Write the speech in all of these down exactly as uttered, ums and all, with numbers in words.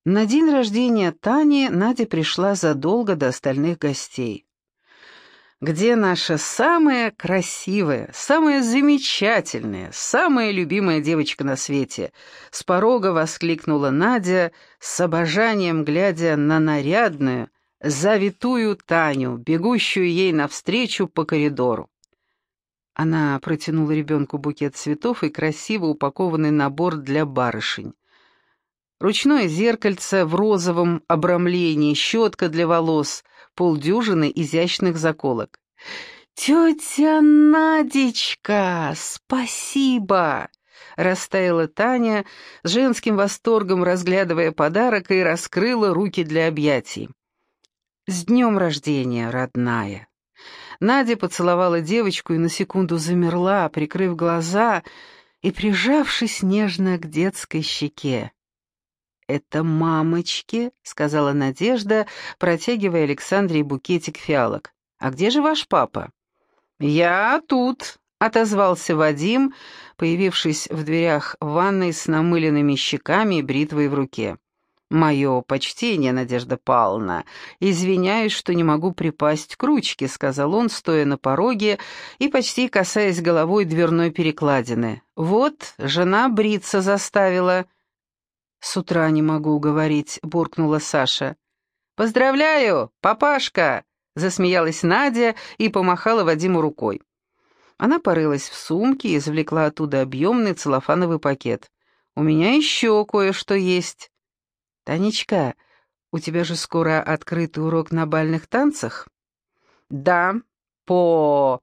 На день рождения Тани Надя пришла задолго до остальных гостей. «Где наша самая красивая, самая замечательная, самая любимая девочка на свете?» — с порога воскликнула Надя, с обожанием глядя на нарядную, завитую Таню, бегущую ей навстречу по коридору. Она протянула ребенку букет цветов и красиво упакованный набор для барышень. Ручное зеркальце в розовом обрамлении, щетка для волос, полдюжины изящных заколок. «Тетя Надечка, спасибо!» — растаяла Таня, с женским восторгом разглядывая подарок, и раскрыла руки для объятий. «С днем рождения, родная!» Надя поцеловала девочку и на секунду замерла, прикрыв глаза и прижавшись нежно к детской щеке. «Это мамочки», — сказала Надежда, протягивая Александре букетик фиалок. «А где же ваш папа?» «Я тут», — отозвался Вадим, появившись в дверях ванной с намыленными щеками и бритвой в руке. «Мое почтение, Надежда Павловна. Извиняюсь, что не могу припасть к ручке», — сказал он, стоя на пороге и почти касаясь головой дверной перекладины. «Вот, жена бриться заставила». «С утра не могу говорить», — буркнула Саша. «Поздравляю, папашка!» — засмеялась Надя и помахала Вадиму рукой. Она порылась в сумке и извлекла оттуда объемный целлофановый пакет. «У меня еще кое-что есть». «Танечка, у тебя же скоро открытый урок на бальных танцах?» «Да, по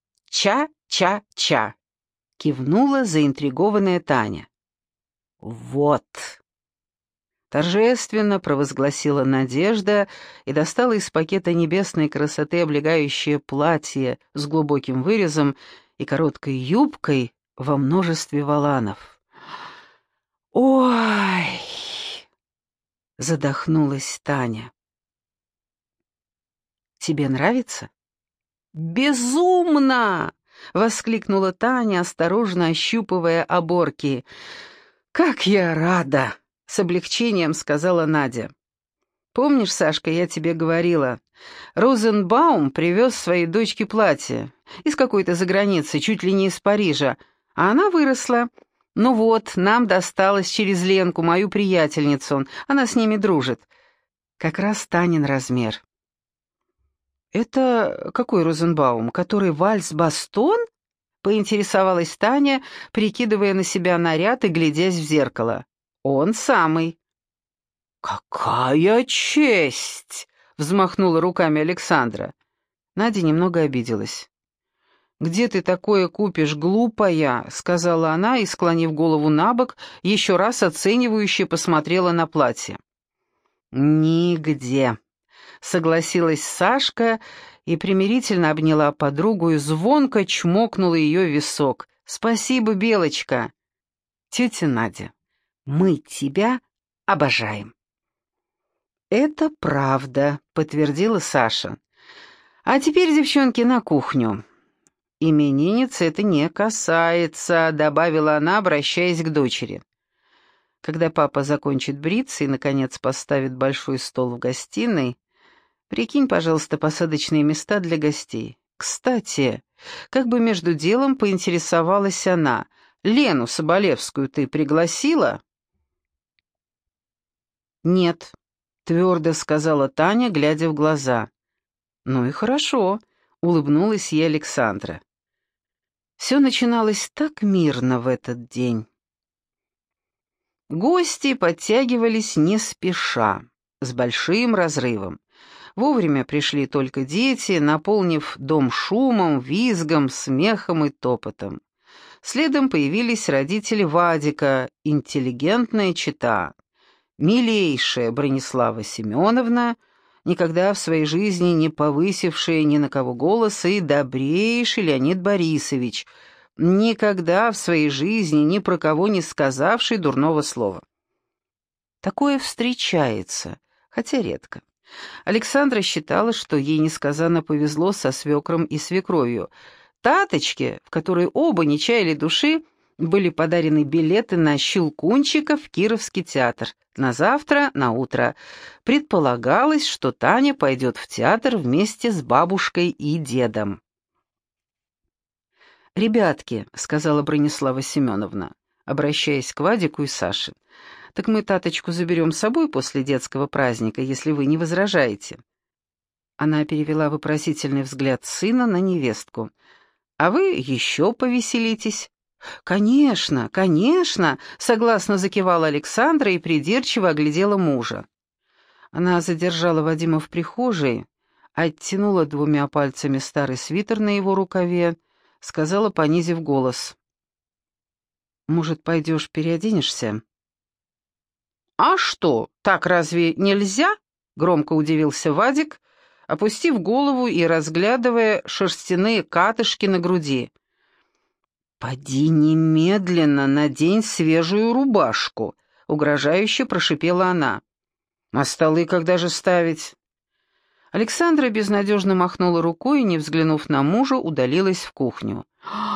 ча-ча-ча», — кивнула заинтригованная Таня. «Вот», — торжественно провозгласила Надежда и достала из пакета небесной красоты облегающее платье с глубоким вырезом и короткой юбкой во множестве воланов. «Ой!» — задохнулась Таня. «Тебе нравится?» «Безумно!» — воскликнула Таня, осторожно ощупывая оборки. «Как я рада!» — с облегчением сказала Надя. «Помнишь, Сашка, я тебе говорила, Розенбаум привез своей дочке платье из какой-то заграницы, чуть ли не из Парижа, а она выросла. Ну вот, нам досталось через Ленку, мою приятельницу, она с ними дружит. Как раз Танин размер». «Это какой Розенбаум, который вальс-бастон?» — поинтересовалась Таня, прикидывая на себя наряд и глядясь в зеркало. «Он самый». «Какая честь!» — взмахнула руками Александра. Надя немного обиделась. «Где ты такое купишь, глупая?» — сказала она и, склонив голову набок, еще раз оценивающе посмотрела на платье. «Нигде», — согласилась Сашка и примирительно обняла подругу и звонко чмокнула ее в висок. «Спасибо, Белочка». «Тетя Надя, мы тебя обожаем». «Это правда», — подтвердила Саша. «А теперь, девчонки, на кухню». «Именинницы это не касается», — добавила она, обращаясь к дочери. «Когда папа закончит бриться и, наконец, поставит большой стол в гостиной, прикинь, пожалуйста, посадочные места для гостей. Кстати, как бы между делом поинтересовалась она, Лену Соболевскую ты пригласила?» «Нет», — твердо сказала Таня, глядя в глаза. «Ну и хорошо», — улыбнулась ей Александра. Все начиналось так мирно в этот день. Гости подтягивались не спеша, с большим разрывом. Вовремя пришли только дети, наполнив дом шумом, визгом, смехом и топотом. Следом появились родители Вадика, интеллигентная чета. Милейшая Бронислава Семеновна, никогда в своей жизни не повысившая ни на кого голоса, и добрейший Леонид Борисович, никогда в своей жизни ни про кого не сказавший дурного слова. Такое встречается, хотя редко. Александра считала, что ей несказанно повезло со свекром и свекровью. Таточке, в которой оба не чаяли души, были подарены билеты на «Щелкунчика» в Кировский театр. На завтра, на утро. Предполагалось, что Таня пойдет в театр вместе с бабушкой и дедом. «Ребятки», — сказала Бронислава Семеновна, обращаясь к Вадику и Саше, «так мы Таточку заберем с собой после детского праздника, если вы не возражаете». Она перевела вопросительный взгляд сына на невестку. «А вы еще повеселитесь». «Конечно, конечно!» — согласно закивала Александра и придирчиво оглядела мужа. Она задержала Вадима в прихожей, оттянула двумя пальцами старый свитер на его рукаве, сказала, понизив голос. «Может, пойдешь переоденешься?» «А что, так разве нельзя?» — громко удивился Вадик, опустив голову и разглядывая шерстяные катышки на груди. «Поди немедленно надень свежую рубашку», — угрожающе прошипела она. «А столы когда же ставить?» Александра безнадежно махнула рукой и, не взглянув на мужа, удалилась в кухню.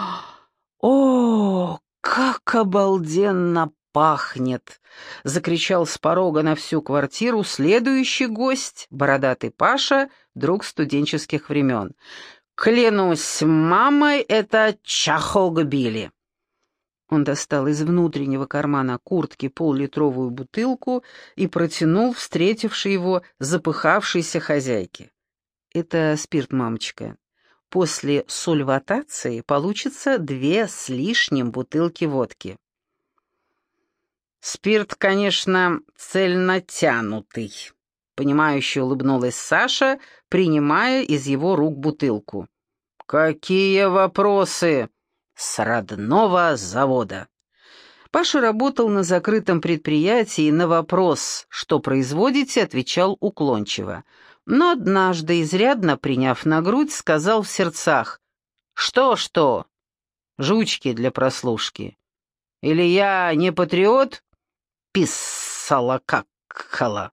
«О, как обалденно пахнет!» — закричал с порога на всю квартиру следующий гость, бородатый Паша, друг студенческих времен. «Клянусь мамой, это чахогбили!» Он достал из внутреннего кармана куртки поллитровую бутылку и протянул встретившей его запыхавшейся хозяйке. «Это спирт, мамочка. После сульватации получится две с лишним бутылки водки». «Спирт, конечно, цельнотянутый», — понимающе улыбнулась Саша, принимая из его рук бутылку. «Какие вопросы?» «С родного завода». Паша работал на закрытом предприятии и на вопрос, что производите, отвечал уклончиво. Но однажды, изрядно приняв на грудь, сказал в сердцах: «Что-что? Жучки для прослушки. Или я не патриот?» Писала какала.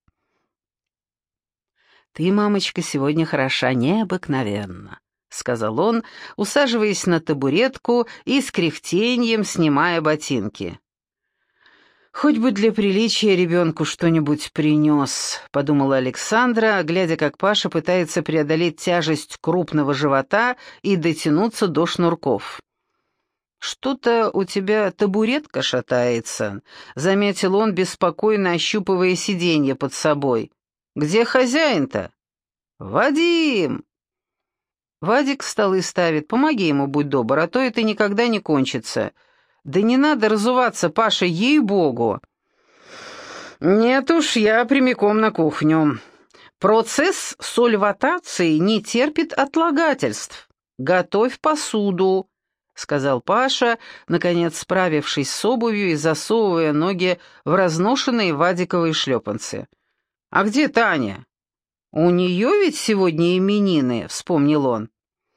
«Ты, мамочка, сегодня хороша необыкновенно», — сказал он, усаживаясь на табуретку и с кряхтеньем снимая ботинки. «Хоть бы для приличия ребенку что-нибудь принес», — подумала Александра, глядя, как Паша пытается преодолеть тяжесть крупного живота и дотянуться до шнурков. «Что-то у тебя табуретка шатается», — заметил он, беспокойно ощупывая сиденье под собой. «Где хозяин-то?» «Вадим!» Вадик столы ставит. Помоги ему, будь добр, а то это никогда не кончится. Да не надо разуваться, Паша, ей-богу. Нет уж, я прямиком на кухню. Процесс сульватации не терпит отлагательств. Готовь посуду, сказал Паша, наконец справившись с обувью и засовывая ноги в разношенные вадиковые шлепанцы. А где Таня? У нее ведь сегодня именины, вспомнил он.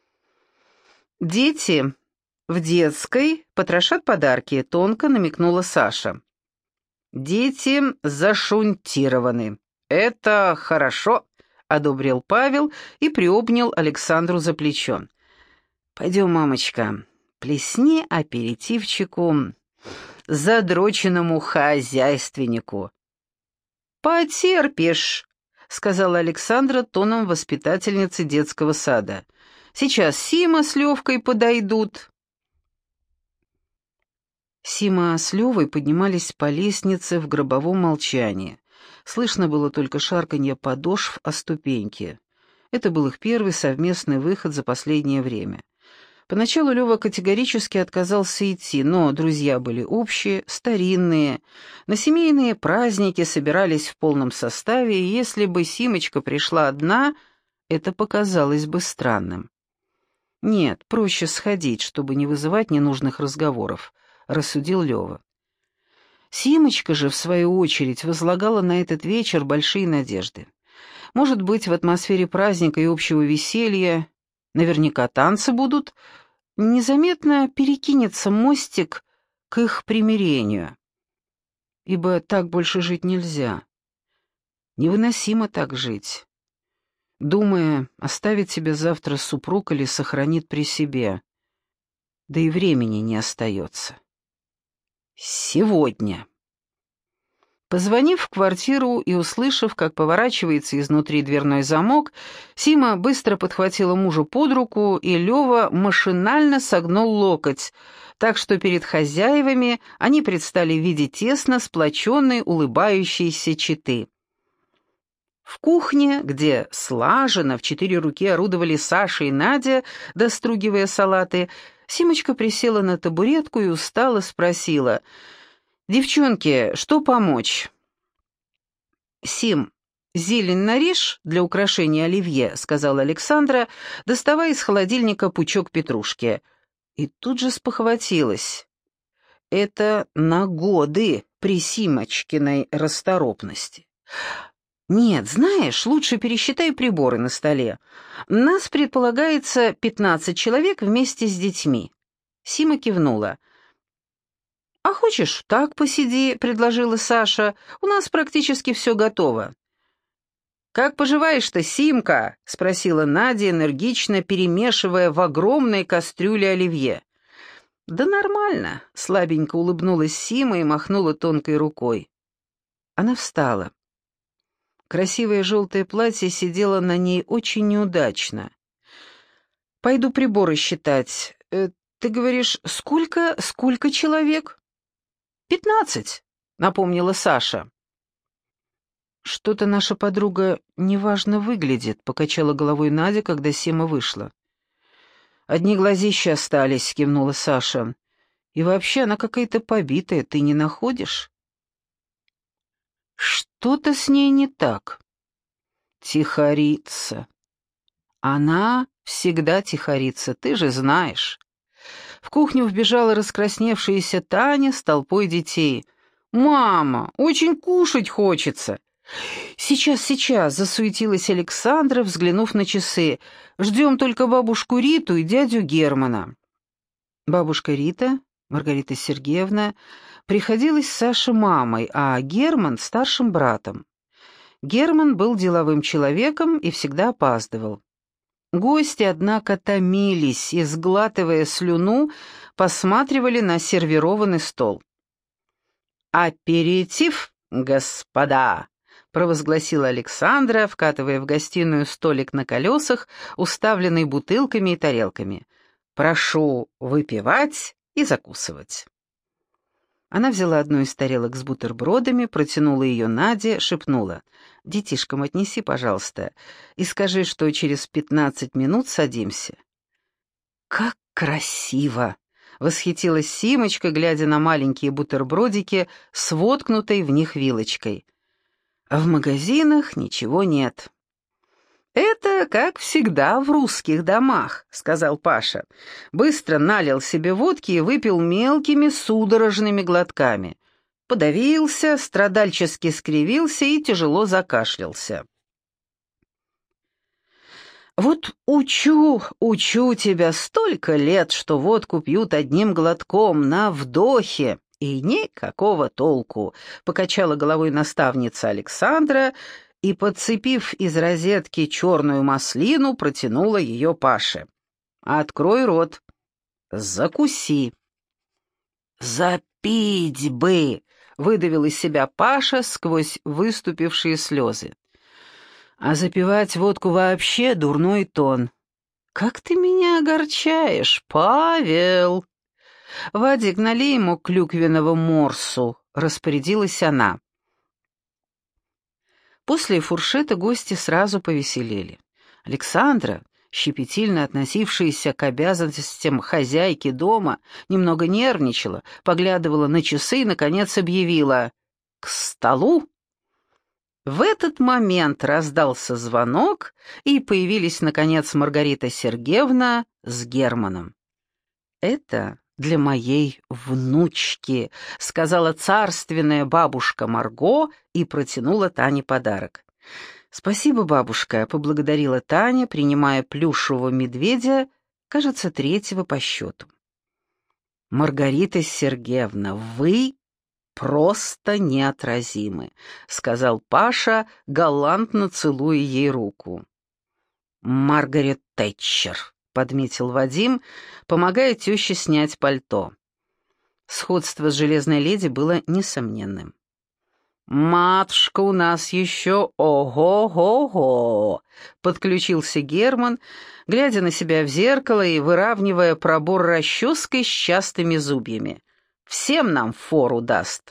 Дети в детской потрошат подарки, тонко намекнула Саша. Дети зашунтированы. Это хорошо, одобрил Павел и приобнял Александру за плечо. Пойдем, мамочка, плесни аперитивчику задроченному хозяйственнику. Потерпишь, сказала Александра тоном воспитательницы детского сада. Сейчас Сима с Левкой подойдут. Сима с Левой поднимались по лестнице в гробовом молчании. Слышно было только шарканье подошв о ступеньки. Это был их первый совместный выход за последнее время. Поначалу Лева категорически отказался идти, но друзья были общие, старинные. На семейные праздники собирались в полном составе, и если бы Симочка пришла одна, это показалось бы странным. «Нет, проще сходить, чтобы не вызывать ненужных разговоров», — рассудил Лева. Симочка же, в свою очередь, возлагала на этот вечер большие надежды. Может быть, в атмосфере праздника и общего веселья, наверняка танцы будут, незаметно перекинется мостик к их примирению. Ибо так больше жить нельзя. Невыносимо так жить. Думая, оставит себя завтра супруг или сохранит при себе. Да и времени не остается. Сегодня. Позвонив в квартиру и услышав, как поворачивается изнутри дверной замок, Сима быстро подхватила мужа под руку, и Лёва машинально согнул локоть, так что перед хозяевами они предстали в виде тесно сплоченной улыбающейся четы. В кухне, где слаженно в четыре руки орудовали Саша и Надя, достругивая салаты, Симочка присела на табуретку и устало спросила: «Девчонки, что помочь?» «Сим, зелень нарежь для украшения оливье», — сказала Александра, доставая из холодильника пучок петрушки. И тут же спохватилась. Это на годы при Симочкиной расторопности. «Нет, знаешь, лучше пересчитай приборы на столе. Нас предполагается пятнадцать человек вместе с детьми». Сима кивнула. «А хочешь, так посиди», — предложила Саша. «У нас практически все готово». «Как поживаешь-то, Симка?» — спросила Надя, энергично перемешивая в огромной кастрюле оливье. «Да нормально», — слабенько улыбнулась Сима и махнула тонкой рукой. Она встала. Красивое желтое платье сидело на ней очень неудачно. «Пойду приборы считать. Э, ты говоришь, сколько, сколько человек?» «Пятнадцать», — напомнила Саша. «Что-то наша подруга неважно выглядит», — покачала головой Надя, когда Сима вышла. «Одни глазища остались», — кивнула Саша. «И вообще она какая-то побитая, ты не находишь?» «Что-то с ней не так». «Тихорится». «Она всегда тихорится, ты же знаешь». В кухню вбежала раскрасневшаяся Таня с толпой детей. «Мама, очень кушать хочется!» «Сейчас, сейчас!» — засуетилась Александра, взглянув на часы. «Ждем только бабушку Риту и дядю Германа». Бабушка Рита, Маргарита Сергеевна, приходилась Саше мамой, а Герман — старшим братом. Герман был деловым человеком и всегда опаздывал. Гости, однако, томились и, сглатывая слюну, посматривали на сервированный стол. «Аперитив, господа!» — провозгласила Александра, вкатывая в гостиную столик на колесах, уставленный бутылками и тарелками. «Прошу выпивать и закусывать». Она взяла одну из тарелок с бутербродами, протянула ее Наде, шепнула: «Детишкам отнеси, пожалуйста, и скажи, что через пятнадцать минут садимся». «Как красиво!» — восхитилась Симочка, глядя на маленькие бутербродики с воткнутой в них вилочкой. «А в магазинах ничего нет». «Это, как всегда, в русских домах», — сказал Паша. Быстро налил себе водки и выпил мелкими судорожными глотками. Подавился, страдальчески скривился и тяжело закашлялся. «Вот учу, учу тебя столько лет, что водку пьют одним глотком, на вдохе, и никакого толку», — покачала головой наставница Александра и, подцепив из розетки черную маслину, протянула ее Паше. «Открой рот. Закуси». «Запить бы!» — выдавил из себя Паша сквозь выступившие слезы. «А запивать водку вообще дурной тон». «Как ты меня огорчаешь, Павел!» «Вадик, налей ему клюквенного морсу», — распорядилась она. После фуршета гости сразу повеселели. Александра, щепетильно относившаяся к обязанностям хозяйки дома, немного нервничала, поглядывала на часы и, наконец, объявила: «К столу!». В этот момент раздался звонок, и появились, наконец, Маргарита Сергеевна с Германом. «Это для моей внучки», — сказала царственная бабушка Марго и протянула Тане подарок. «Спасибо, бабушка», — поблагодарила Таня, принимая плюшевого медведя, кажется, третьего по счету. «Маргарита Сергеевна, вы просто неотразимы», — сказал Паша, галантно целуя ей руку. «Маргарет Тэтчер», — подметил Вадим, помогая теще снять пальто. Сходство с железной леди было несомненным. «Матушка у нас еще ого-го-го!» — подключился Герман, глядя на себя в зеркало и выравнивая пробор расческой с частыми зубьями. «Всем нам фору даст!»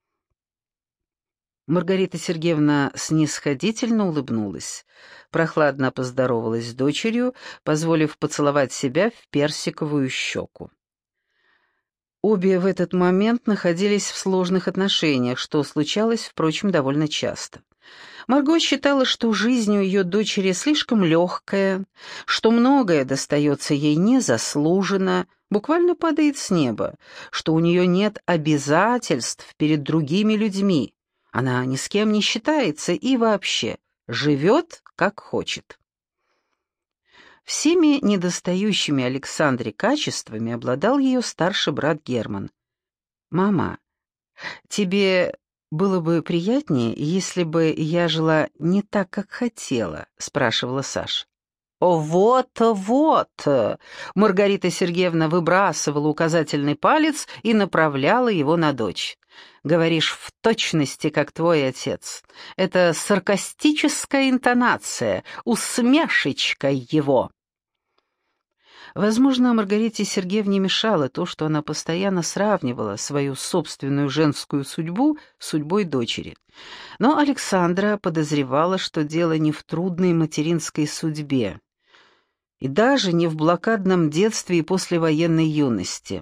Маргарита Сергеевна снисходительно улыбнулась, прохладно поздоровалась с дочерью, позволив поцеловать себя в персиковую щеку. Обе в этот момент находились в сложных отношениях, что случалось, впрочем, довольно часто. Марго считала, что жизнь у ее дочери слишком легкая, что многое достается ей незаслуженно, буквально падает с неба, что у нее нет обязательств перед другими людьми, она ни с кем не считается и вообще живет, как хочет. Всеми недостающими Александре качествами обладал ее старший брат Герман. «Мама, тебе было бы приятнее, если бы я жила не так, как хотела?» — спрашивала Саша. «О, вот-вот!» — Маргарита Сергеевна выбрасывала указательный палец и направляла его на дочь. «Говоришь в точности, как твой отец. Это саркастическая интонация, усмешечка его». Возможно, Маргарите Сергеевне мешало то, что она постоянно сравнивала свою собственную женскую судьбу с судьбой дочери. Но Александра подозревала, что дело не в трудной материнской судьбе, и даже не в блокадном детстве и послевоенной юности.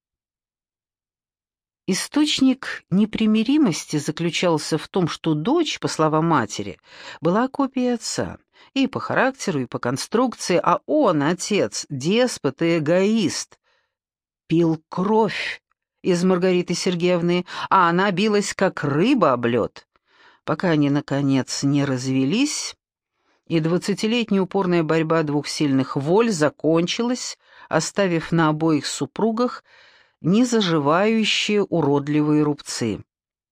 Источник непримиримости заключался в том, что дочь, по словам матери, была копией отца, и по характеру, и по конструкции, а он, отец, деспот и эгоист, пил кровь из Маргариты Сергеевны, а она билась, как рыба об лед, пока они, наконец, не развелись, и двадцатилетняя упорная борьба двух сильных воль закончилась, оставив на обоих супругах незаживающие уродливые рубцы.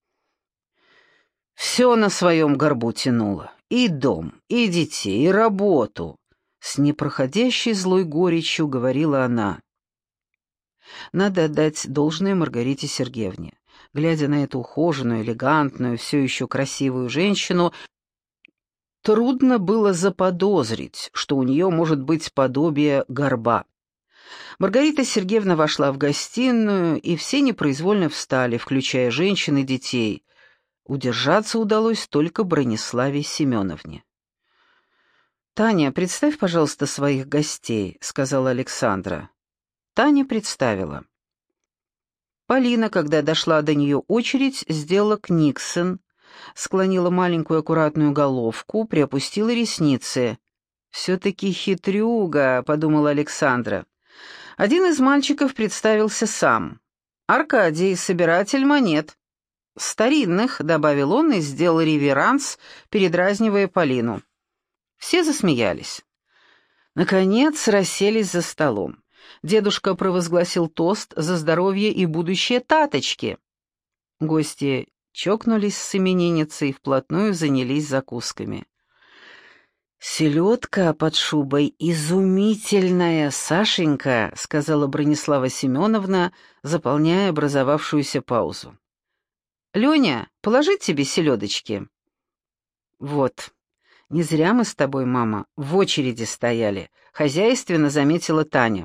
Все на своем горбу тянуло. И дом, и детей, и работу. С непроходящей злой горечью говорила она. Надо отдать должное Маргарите Сергеевне. Глядя на эту ухоженную, элегантную, все еще красивую женщину, трудно было заподозрить, что у нее может быть подобие горба. Маргарита Сергеевна вошла в гостиную, и все непроизвольно встали, включая женщин и детей. Удержаться удалось только Брониславе Семеновне. «Таня, представь, пожалуйста, своих гостей», — сказала Александра. Таня представила. Полина, когда дошла до нее очередь, сделала книксон, склонила маленькую аккуратную головку, приопустила ресницы. «Все-таки хитрюга», — подумала Александра. Один из мальчиков представился сам. «Аркадий, собиратель монет». «Старинных», — добавил он и сделал реверанс, передразнивая Полину. Все засмеялись. Наконец расселись за столом. Дедушка провозгласил тост за здоровье и будущее Таточки. Гости чокнулись с именинницей и вплотную занялись закусками. «Селедка под шубой изумительная, Сашенька», — сказала Бронислава Семеновна, заполняя образовавшуюся паузу. «Леня, положить тебе селедочки?» «Вот, не зря мы с тобой, мама, в очереди стояли», — хозяйственно заметила Таня.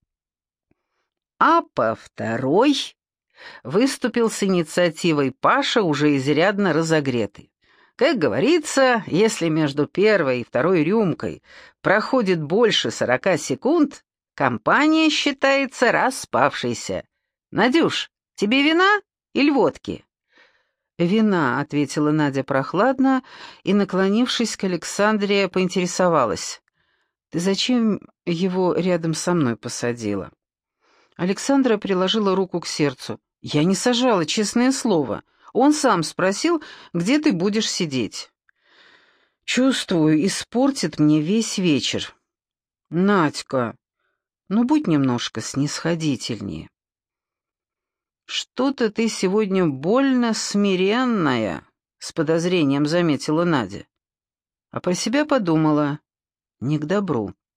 А по второй выступил с инициативой Паша, уже изрядно разогретый. Как говорится, если между первой и второй рюмкой проходит больше сорока секунд, компания считается распавшейся. «Надюш, тебе вина или водки?» «Вина», — ответила Надя прохладно и, наклонившись к Александре, поинтересовалась. «Ты зачем его рядом со мной посадила?» Александра приложила руку к сердцу. «Я не сажала, честное слово. Он сам спросил, где ты будешь сидеть». «Чувствую, испортит мне весь вечер». «Надька, ну будь немножко снисходительнее». «Что-то ты сегодня больно смиренная», — с подозрением заметила Надя. А про себя подумала, не к добру.